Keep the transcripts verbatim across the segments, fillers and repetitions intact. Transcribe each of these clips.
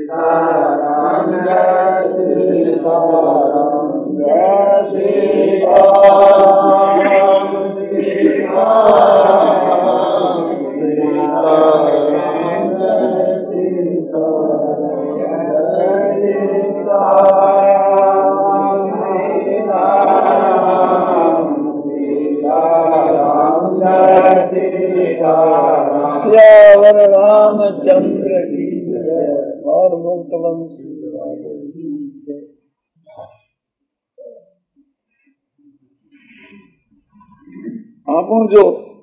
सीताराम जय सीताराम जय सीताराम सीताराम सीताराम जय सीताराम जय सीताराम सीताराम सीताराम जय सीताराम श्यावर रामचंद्र की जय और मोहतरम आपन जो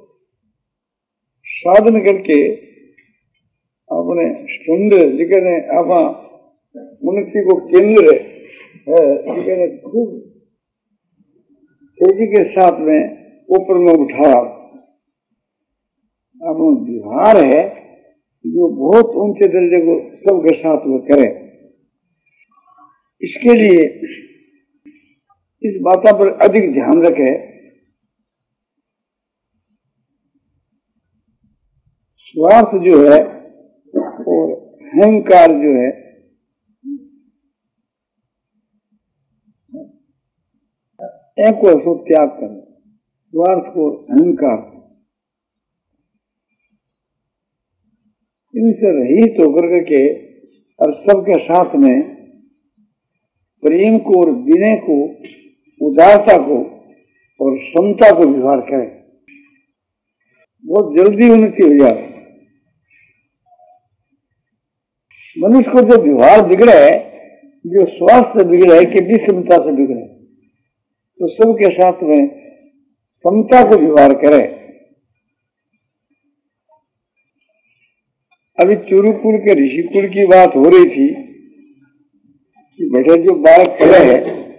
साधन करके अपने सुंदर जिकने आप मनुष्य को केंद्र है जिकने खूब तेजी के साथ में ऊपर में उठा अपना व्यवहार है जो बहुत ऊंचे दर्जे को सबके साथ में करे। इसके लिए इस बात पर अधिक ध्यान रखे। स्वार्थ जो है और अहंकार जो है एक को सो त्याग करें। स्वार्थ को अहंकार इनसे रहित होकर के और सबके साथ में प्रेम को और विनय को, उदारता को और समता को व्यवहार करें। बहुत जल्दी उन्नति हो जाए। मनुष्य को जो व्यवहार बिगड़े, जो स्वास्थ्य बिगड़े कि विषमता से बिगड़े, तो सबके साथ में समता को व्यवहार करे। अभी चुरुकुल के ऋषिकुल की बात हो रही थी कि बेटे जो बालक खड़े है,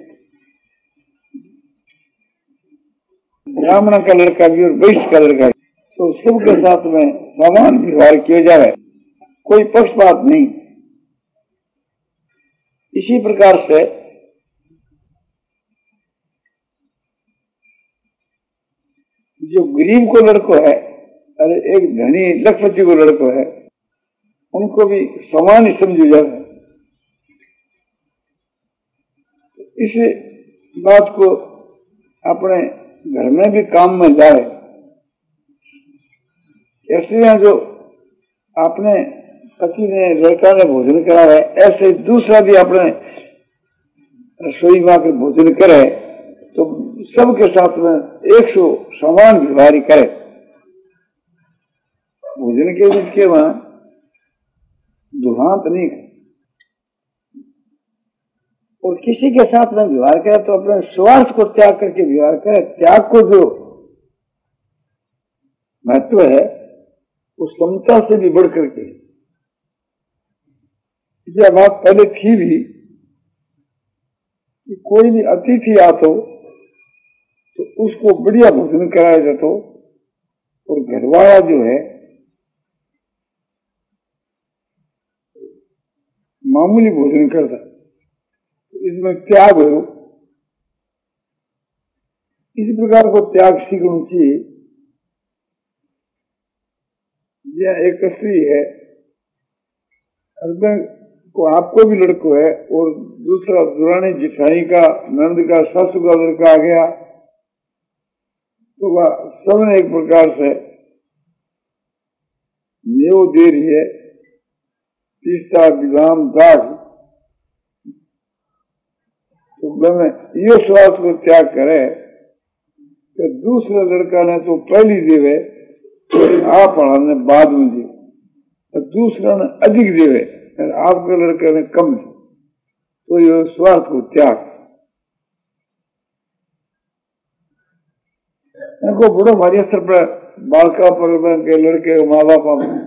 ब्राह्मण का लड़का भी और वैश्य का लड़का भी, तो सबके साथ में समान व्यवहार किया जाए, कोई पक्षपात नहीं। इसी प्रकार से जो गरीब को लड़को है और एक धनी लखपति को लड़को है, उनको भी समान ही समझो जाए। इस बात को अपने घर में भी काम में लाए। ऐसे जो अपने पति ने लड़का ने भोजन करा है, ऐसे दूसरा भी अपने रसोई माँ के भोजन करे तो सबके साथ में एक सौ समान व्यवहार करे। भोजन के बीच के वहां दुहांत नहीं करे और किसी के साथ में व्यवहार करे तो अपने स्वार्थ को त्याग करके व्यवहार करे। त्याग को जो महत्व है वो समता से भी बढ़ करके। यह बात पहले थी भी कि कोई भी अतिथि आतो तो उसको बढ़िया भोजन कराया जाता और घरवाला जो है मामूली भोजन करता। इसमें त्याग हो, इस प्रकार को त्याग सीखना चाहिए। यह एक स्त्री है, हस्बैंड को आपको भी लड़को है और दूसरा दुरानी जिठाई का, नंद का, सासू का लड़का आ गया तो वह सबने एक प्रकार से नेव दे रही है, तीसरा विधाम दाग। तो मैं ये स्वार्थ को त्याग करे कि दूसरे लड़का ने तो पहली देवे आप ने बाद में दे, दूसरा ने अधिक देवे आपके लड़के ने कम दे, तो ये स्वार्थ को त्याग। इनको बड़ो भारी असर पर बालका पर के लड़के माँ बाप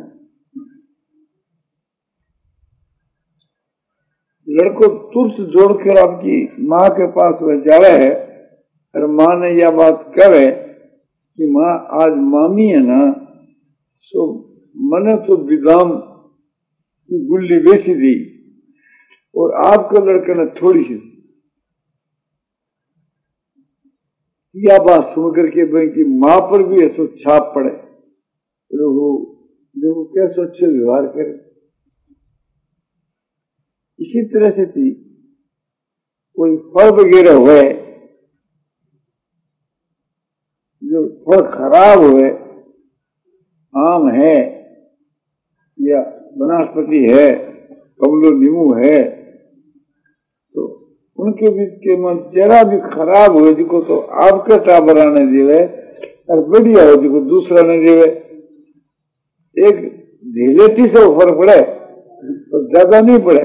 लड़को तुरंत जोड़कर आपकी माँ के पास वह जावे है और माँ ने यह बात करे कि माँ आज मामी है ना, सो मने तो विदाम की गुल्ली बेची दी और आपके लड़के ने थोड़ी सी। यह बात सुन करके भाई की माँ पर भी ऐसा छाप पड़े, वो देखो कैसे अच्छे व्यवहार करे। इसी तरह से थी कोई फल वगैरह हुए जो फल खराब हुए, आम है या वनस्पति है, कमलो नींबू है, तो उनके बीच के मन जरा भी खराब हुए जिको तो आपके टाबर आने देवे और बढ़िया हो जिको दूसरा ने देवे। एक ढीलेटी से फर्क पड़े तो ज्यादा नहीं पड़े।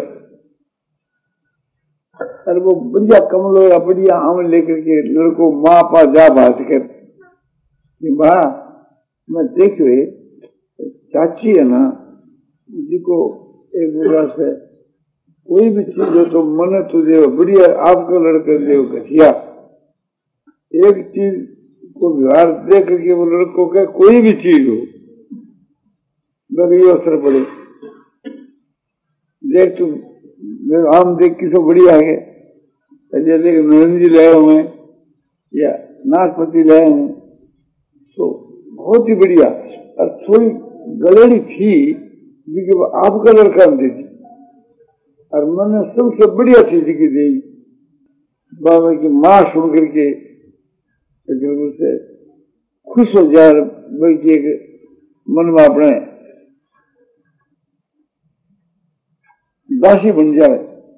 और वो बढ़िया कमलो या बढ़िया आम लेकर के लड़को माँ पा जा भाज कर माँ मैं देखे चाची है ना जिको एक प्रकार से कोई भी चीज हो तो मन तो देव बढ़िया आपका लड़का देव घटिया। एक चीज को व्यवहार दे करके वो लड़कों का कोई भी चीज हो ये असर पड़े। देख तुम आम देख की तो बढ़िया है, जैसे नरेंद्र जी लाए हुए या नाशपति लाए हुए तो बहुत ही बढ़िया। और थोड़ी गलेड़ी थी जिसकी वो आपका लड़का दे दी और मैंने सबसे बढ़िया चीज की दी। बाबा की माँ सुन करके से खुश हो जाए, बल्कि मन में अपने दासी बन जाए।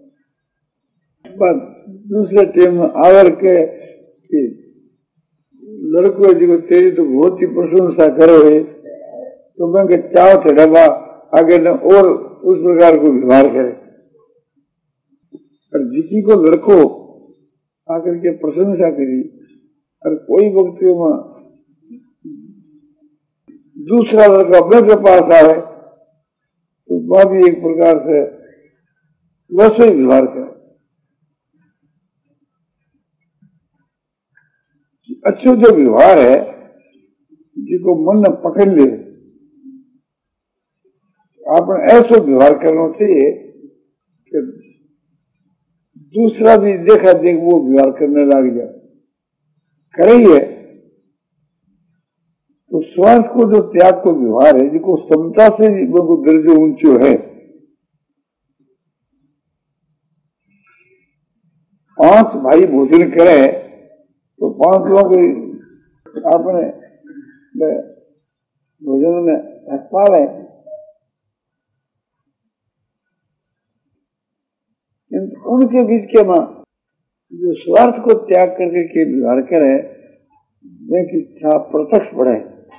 दूसरे टाइम में आवर के लड़को जी को तेरी तो बहुत ही प्रशंसा करो है तो मैं के चाव थे डबा आगे न और उस प्रकार को व्यवहार करे। और जिसी को लड़को आकर के प्रशंसा करी और कोई वक्त में दूसरा लड़का मेरे पास आए तो वह भी एक प्रकार से वैसे ही व्यवहार करे। अच्छा जो व्यवहार है जिसको मन में पकड़ ले, आपने ऐसा व्यवहार करना चाहिए कि दूसरा भी देखा देख वो व्यवहार करने लग जाए। करेंगे तो स्वार्थ को जो त्याग को व्यवहार है जिसको समता से वो दर्जे ऊंचो है। पांच भाई भोजन करे तो पांच लोग अपने भोजन में हक पाले, उनके बीच के मां जो स्वार्थ को त्याग करके के व्यवहार करे वे की इच्छा प्रत्यक्ष बढ़े।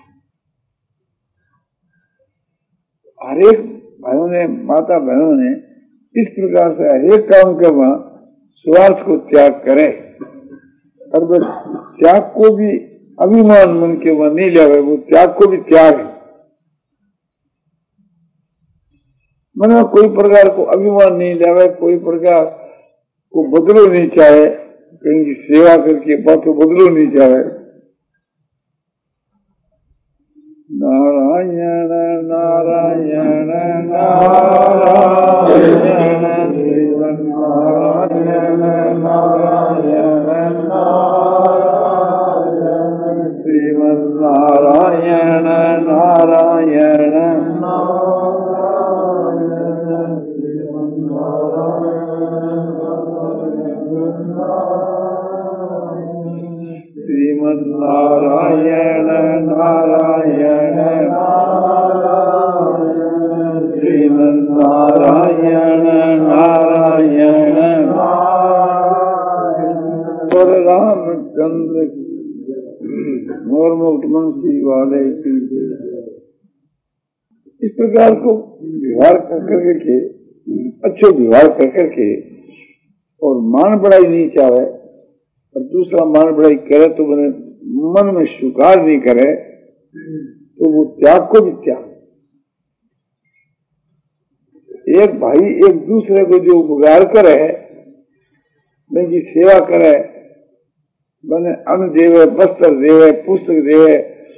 हरेक भाइयों ने माता बहनों ने इस प्रकार से हरेक काम के मां स्वार्थ को त्याग करे और वह त्याग को भी अभिमान मन के वह नहीं ले, वो त्याग को भी त्याग है। मन में कोई प्रकार को अभिमान नहीं ले, कोई प्रकार को बदलो नहीं चाहे, कहीं की सेवा करके बातों बदलो नहीं चाहे। नारायण नारायण नारायण नारायण नारायण श्रीमन्नारायण नारायण श्रीमन्नारायण नारायण श्रीमन्नारायण नारायण और रामचंद्र मोर मुक्तमंत्री वाले की। इस प्रकार को व्यवहार कर करके अच्छे व्यवहार कर करके और मान बढ़ाई नहीं चाहे और दूसरा मान बढ़ाई करे तो मैंने मन में स्वीकार नहीं करे तो वो त्याग को भी त्याग। एक भाई एक दूसरे को जो उपकार करे, उनकी सेवा करे, मैंने अन्न देवे, वस्त्र देवे, पुस्तक देवे,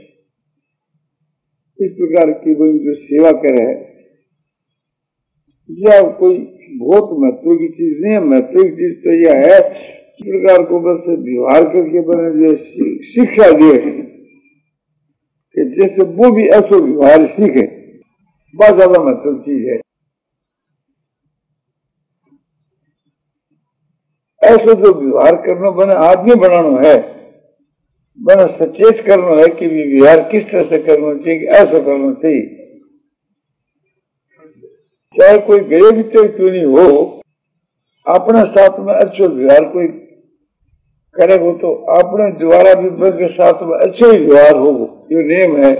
इस प्रकार की जो सेवा करे या कोई बहुत महत्व की चीज नहीं है। महत्व की चीज तो यह है इस प्रकार को बस व्यवहार करके बने जो शिक्षा दिए कि जैसे वो भी ऐसा व्यवहार सीखे, बहुत ज्यादा महत्व चीज है। ऐसा जो व्यवहार करना बने आदमी बनाना है, बना सचेत करना है कि व्यवहार किस तरह से करना चाहिए, ऐसा करना चाहिए। चाहे कोई गए भी तो क्यों नहीं हो, अपने साथ में अच्छा व्यवहार कोई करेगा तो अपने द्वारा भी के साथ में अच्छे ही व्यवहार हो, ये नियम है।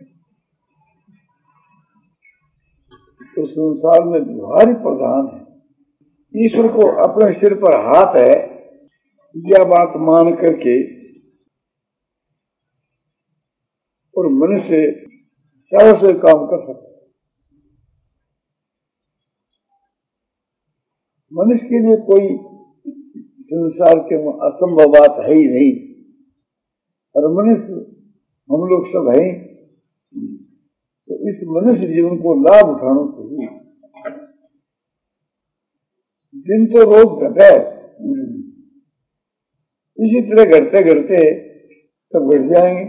तो संसार में व्यवहार ही प्रधान है। ईश्वर को अपने सिर पर हाथ है, यह बात मान करके और मनुष्य चाहे से काम कर सकता है। मनुष्य के लिए कोई संसार के असंभव बात है ही नहीं, और मनुष्य हम लोग सब हैं, तो इस मनुष्य जीवन को लाभ उठाना चाहिए। दिन तो रोज घटा है, इसी तरह घटते घटते सब घट जाएंगे।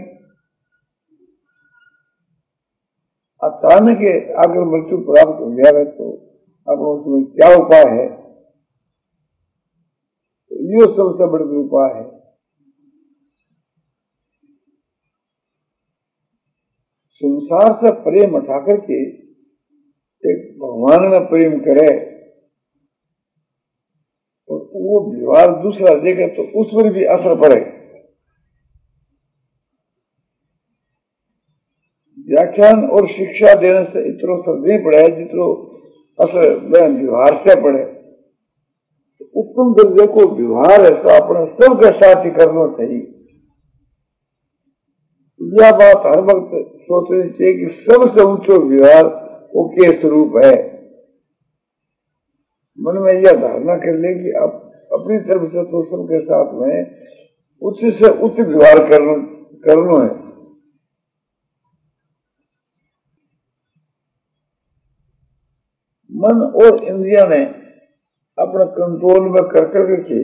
अचानक अगर मृत्यु प्राप्त हो गया है तो अब उसमें क्या उपाय है? तो ये सबसे बड़ा उपाय है। संसार से प्रेम उठा करके एक भगवान में प्रेम करे, और वो व्यवहार दूसरा देखे तो उस पर भी असर पड़े। व्याख्यान और शिक्षा देने से इतना असर नहीं पड़े जितना असर व्यवहार से पड़े। तो उत्तम दर्जे को व्यवहार है तो अपने सबके साथ ही करना चाहिए। यह बात हर वक्त सोचनी चाहिए कि सबसे ऊंचो व्यवहार वो के स्वरूप है। मन में यह धारणा कर ले कि अब अपनी तरफ से तो सबके साथ में उच्च से उच्च व्यवहार करना करना है। मन और इंद्रिया ने अपना कंट्रोल में कर करके,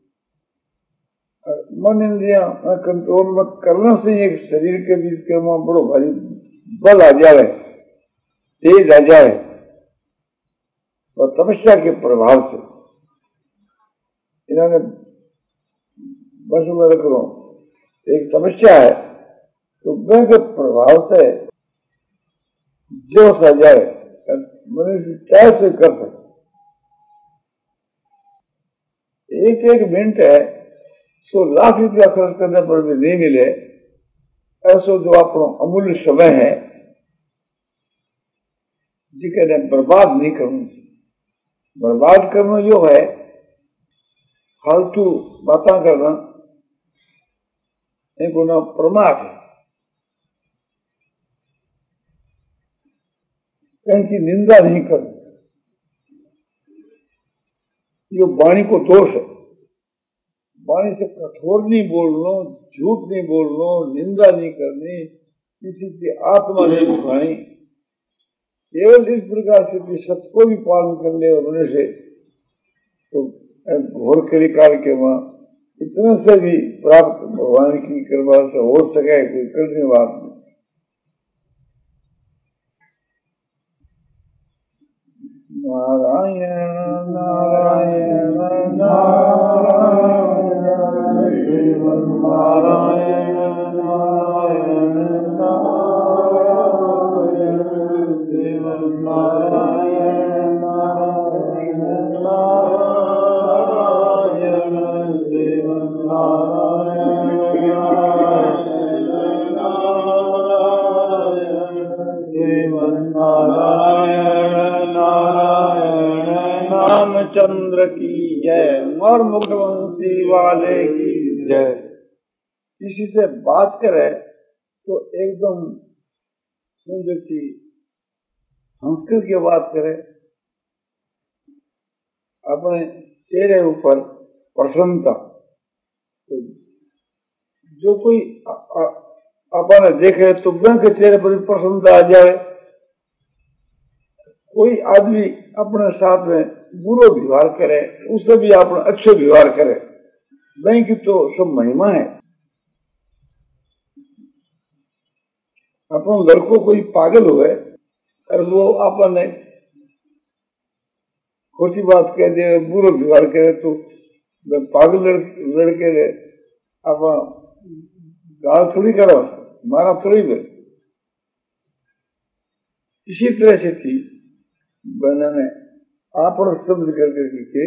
मन इंद्रिया कंट्रोल में करने से एक शरीर के बीच के वहां बड़ो भारी बल आ जाए, तेज आ जाए, और तपस्या के प्रभाव से इन्होंने बस में रख लो एक तपस्या है, तो वह के प्रभाव से जोश आ जाए, मनुष्य कैसे कर सकते। एक एक मिनट है सो लाख रुपया खर्च करने पर भी नहीं मिले, ऐसा जो अपना अमूल्य समय है जिसे बर्बाद नहीं करना। बर्बाद करना जो है फालतू बातें करना, एक ना प्रमाद है, कहीं की निंदा नहीं करनी, ये वाणी को दोष है। वाणी से कठोर नहीं बोलना, झूठ नहीं बोलना, निंदा नहीं करनी, किसी की आत्मा नहीं दुखानी, केवल इस प्रकार से सत्य को भी पालन कर ले मनुष्य तो घोर कलिकाल के वहां इतने से भी प्राप्त भगवान की कृपा से हो सके, कोई कठिन बात नहीं। नारायण नारायण नारायण श्रीमन नारायण नारायण नारायण श्रीमन नारायण नारायण नारायण श्रीमन नारायण श्रीमन नारायण नारायण रामचंद्र की जय, और मुख्यमंत्री वाले की जय। किसी से बात करे तो एकदम सुंदर सी संस्कृत की बात करे, अपने चेहरे ऊपर प्रसन्नता, तो जो कोई अपने देखे तो वह के चेहरे पर प्रसन्नता आ जाए। कोई आदमी अपने साथ में बुरा व्यवहार करे, उससे भी अपना अच्छे व्यवहार करे, वही की तो सब महिमा है। अपन लड़कों कोई पागल हुए और वो अपने खोटी बात कह दे, बुरा व्यवहार करे, तो पागल लड़के ने आप गाल थोड़ी करो, मारा थोड़ी भी। इसी तरह से थी बनाने आप और समझ करके के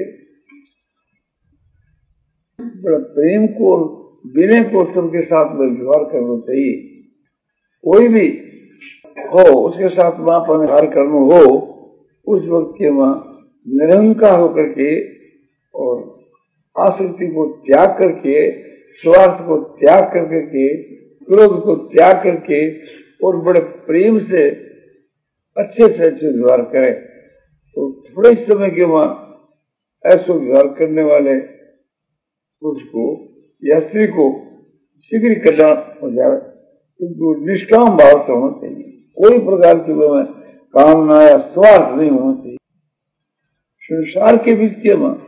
बड़ा प्रेम को विनय को सबके साथ में व्यवहार करना चाहिए। कोई भी हो उसके साथ वहां पर व्यवहार करना हो, उस वक्त के वहां निरंकार होकर के और आसक्ति को त्याग करके, स्वार्थ को त्याग करके के, क्रोध को त्याग करके और बड़े प्रेम से अच्छे से अच्छे व्यवहार करे, तो थोड़े समय के वहां ऐसा व्यवहार करने वाले पुरुष को या स्त्री को शीघ्र कल्याण हो जाए। किंतु निष्काम भाव से होना चाहिए, कोई प्रकार की में कामना या स्वार्थ नहीं होना चाहिए। संसार के बीच के में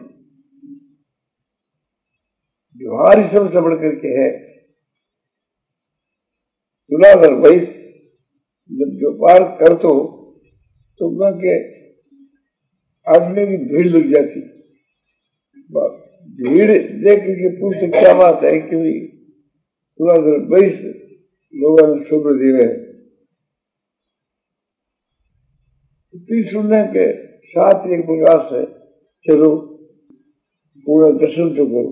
व्यवहार ही सबसे बढ़ करके है। तुलाधर वैश्य जब व्यापार कर तो तो मैं के आदमी की भीड़ लग जाती, भीड़ देख के पूछते क्या बात है कि तुलाधर वैश्य लोगों ने शुभ दे रहे, सुनने के साथ एक प्रकार से चलो पूरा दर्शन तो करो,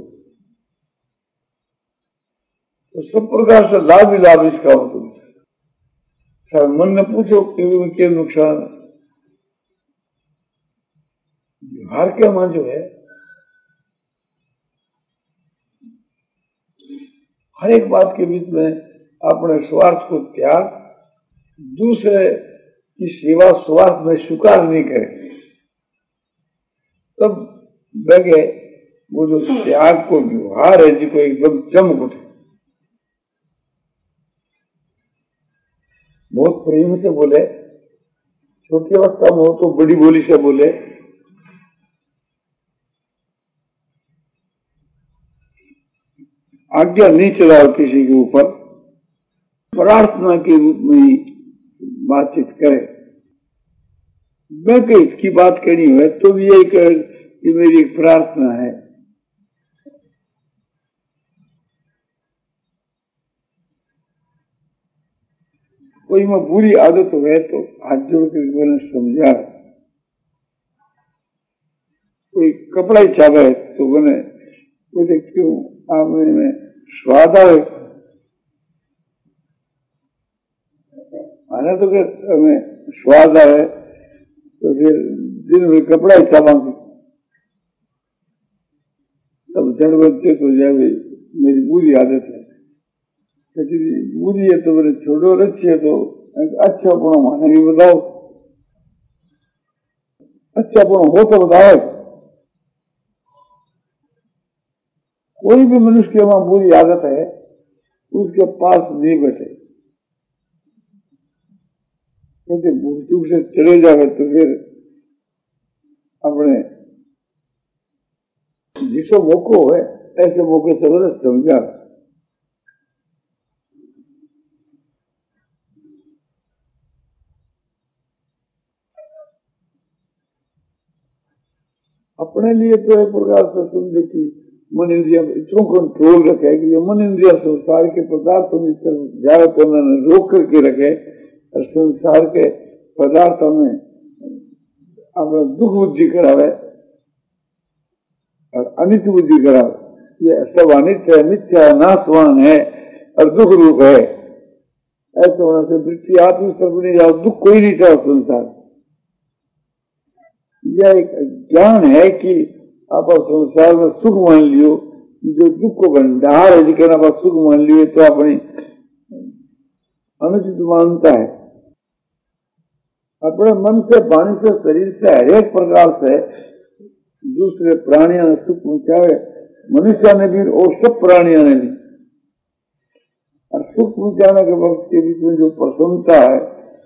तो सब प्रकार से लाभ ही लाभ इसका होता है। मन ने पूछो कि क्या नुकसान है, व्यवहार के मन जो है हर एक बात के बीच में अपने स्वार्थ को त्याग, दूसरे की सेवा स्वार्थ में स्वीकार नहीं करे, तब लगे वो जो त्याग को व्यवहार है जिसको एकदम चमक उठे। बहुत प्रेम से बोले, छोटी अवस्था में हो तो बड़ी बोली से बोले, आज्ञा नहीं चलाओ किसी के ऊपर, प्रार्थना के रूप में ही बातचीत करे। मैं कहीं इसकी बात करनी है तो भी यही कर कि मेरी एक प्रार्थना है। कोई में बुरी आदत हो गए तो हाथ जोड़ कर मैंने समझा, कोई कपड़ा ही चाहे तो मैंने बोले क्यों आप में स्वाद आए, आना तो हमें स्वाद आए तो फिर दिन में कपड़ा ही चाहेंगे, तब जड़ बच्चे तो जाए मेरी बुरी आदत है, बुरी है तो मेरे छोड़ो, अच्छी है तो अच्छा अपना माना भी बताओ, अच्छा अपना हो तो बताओ। कोई भी मनुष्य के वहां बुरी आदत है उसके पास नहीं बैठे, क्योंकि भूतूक से चले जाए तो फिर अपने जिसो मौको है ऐसे मौके से बड़ा समझा। अपने लिए तो एक प्रकार से समझे कि मन इंद्रिया इतना कंट्रोल रखे कि ये मन इंद्रिया संसार के पदार्थों में ज्यादा को रोक करके रखे और संसार के पदार्थों में अपना दुख बुद्धि करावे और अनित्य बुद्धि करावे। ये सब अनित्य है, मिथ्या नाशवान है और दुख रूप है। ऐसा होने से वृत्ति आत्म सर्व नहीं जाओ, दुख कोई नहीं चाहो संसार। यह एक ज्ञान है कि आप संसार में सुख मान लियो, जो दुख को भंडार है जिसके आप सुख मान लियो तो अपनी अनुचित मानता है। अपने मन से, वाणी से, शरीर से, हर एक प्रकार से दूसरे प्राणियों ने सुख पहुंचावे, मनुष्य ने भी और सब प्राणियों ने भी। और सुख पहुंचाने के वक्त के बीच में जो प्रसन्नता है,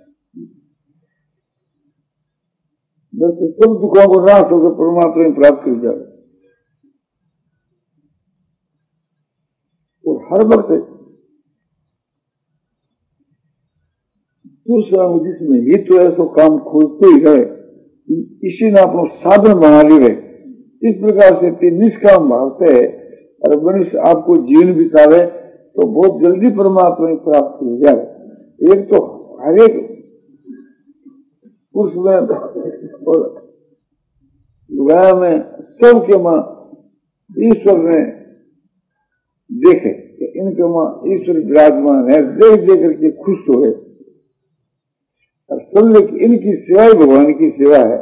बस सब दुखों को नाश होकर परमात्मा में प्राप्त कर जाए। और हर वक्त दूसरा जिसमें हित तो ऐसा काम खोजते ही रहे, इसी ने अपना साधन बना ली रहे। इस प्रकार से निष्काम भाव से और मनुष्य आपको जीवन बितावे तो बहुत जल्दी परमात्मा की प्राप्ति हो जाए। एक तो हर एक पुरुष में और लुगाया में सबके मां ईश्वर ने देखे कि इनके मां ईश्वर विराजमान है, देख देख करके खुश हुए और समझे कि इनकी सेवा ही भगवान की सेवा है।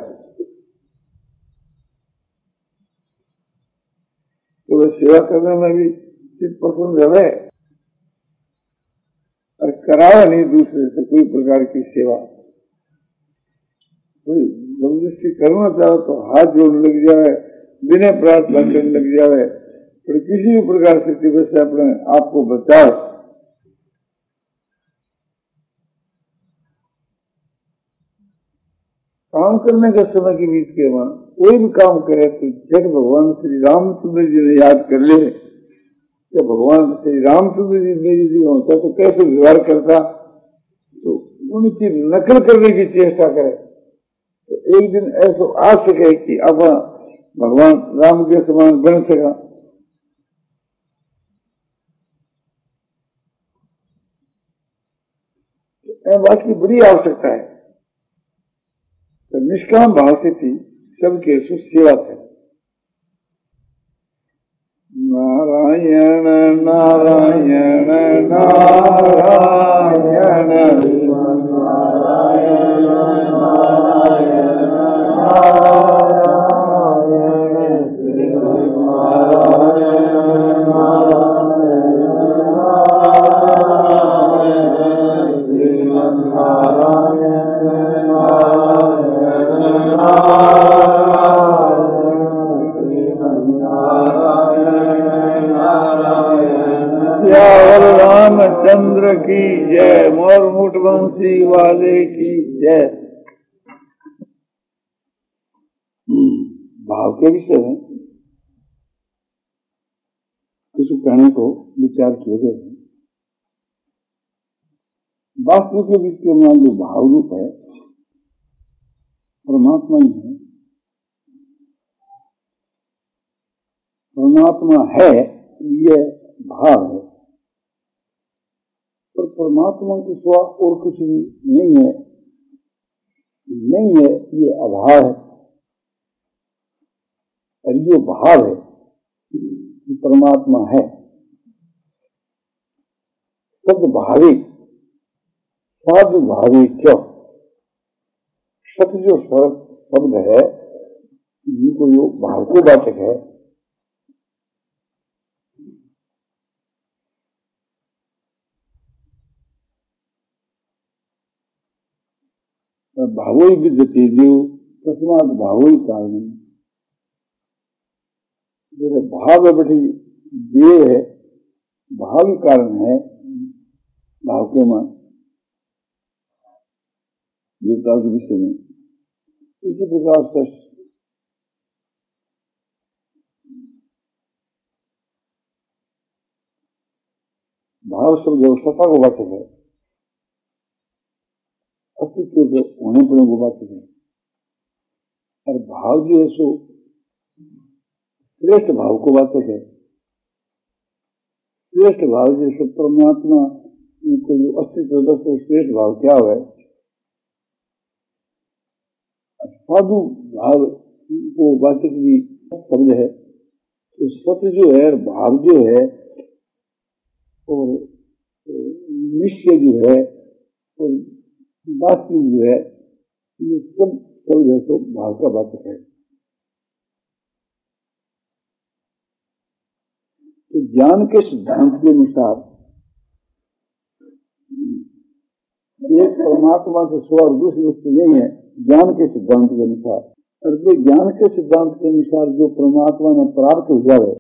तो वह सेवा करने में भी चित्त प्रसन्न रहे और करावे नहीं दूसरे से कोई प्रकार की सेवा। कोई जबरदस्ती करना चाहे तो हाथ जोड़ने लग जाए, बिना प्रार्थना करने लग जाए, पर किसी भी प्रकार से दिवस से अपने आप को बचाए। काम करने के समय के बीच के वहां कोई भी काम करे तो जब भगवान श्री रामचंद्र जी ने याद कर ले कि भगवान श्री रामचंद्र जी मेरी जी होता तो कैसे व्यवहार करता, तो उनकी नकल करने की चेष्टा करे तो एक दिन ऐसा आ सके कि अब भगवान राम के समान बन सका। तो बात की बड़ी आवश्यकता है। तो निष्काम भाव से थी सबके सेवा थे। नारायण नारायण नारायण रामचंद्र की जय, मोर मुठ बंसी वाले की जय। भाव के विषय में कुछ कहने को विचार किए गए हैं। वास्तु के बीच के मान जो भाव रूप है परमात्मा ही है। परमात्मा है ये भाव है, पर परमात्मा के सिवा और कुछ भी नहीं है, नहीं है ये अभाव है। और ये भाव है कि परमात्मा है सद्भावी सद्भावी क्यों सत जो शब्द है ये कोई भाव को वाचक है। भावोई विद्यते देव तस्मात् भावोई कारण। जैसे भाव बटी देव है, भाव ही कारण है भाव के मान देवता के विषय में। इसी प्रकार से भाव शब्द सत्ता को वाचक है, अस्तित्व के होने पर को वाचक है। और भाव जो है सो श्रेष्ठ भाव को वाचक है। श्रेष्ठ भाव जैसे परमात्मा को जो अस्तित्व तो श्रेष्ठ भाव क्या है, साधु भाव को वाचक भी शब्द है। तो सत्य जो है, भाव जो है और निश्चय जो है और वास्तविक जो है, ये सब शब्द है तो भाव का वाचक है। तो ज्ञान के सिद्धांत के अनुसार एक परमात्मा के सिवा दूसरी वस्तु नहीं है। ज्ञान के सिद्धांत के अनुसार, और ज्ञान के सिद्धांत के अनुसार जो परमात्मा ने प्राप्त हो जाए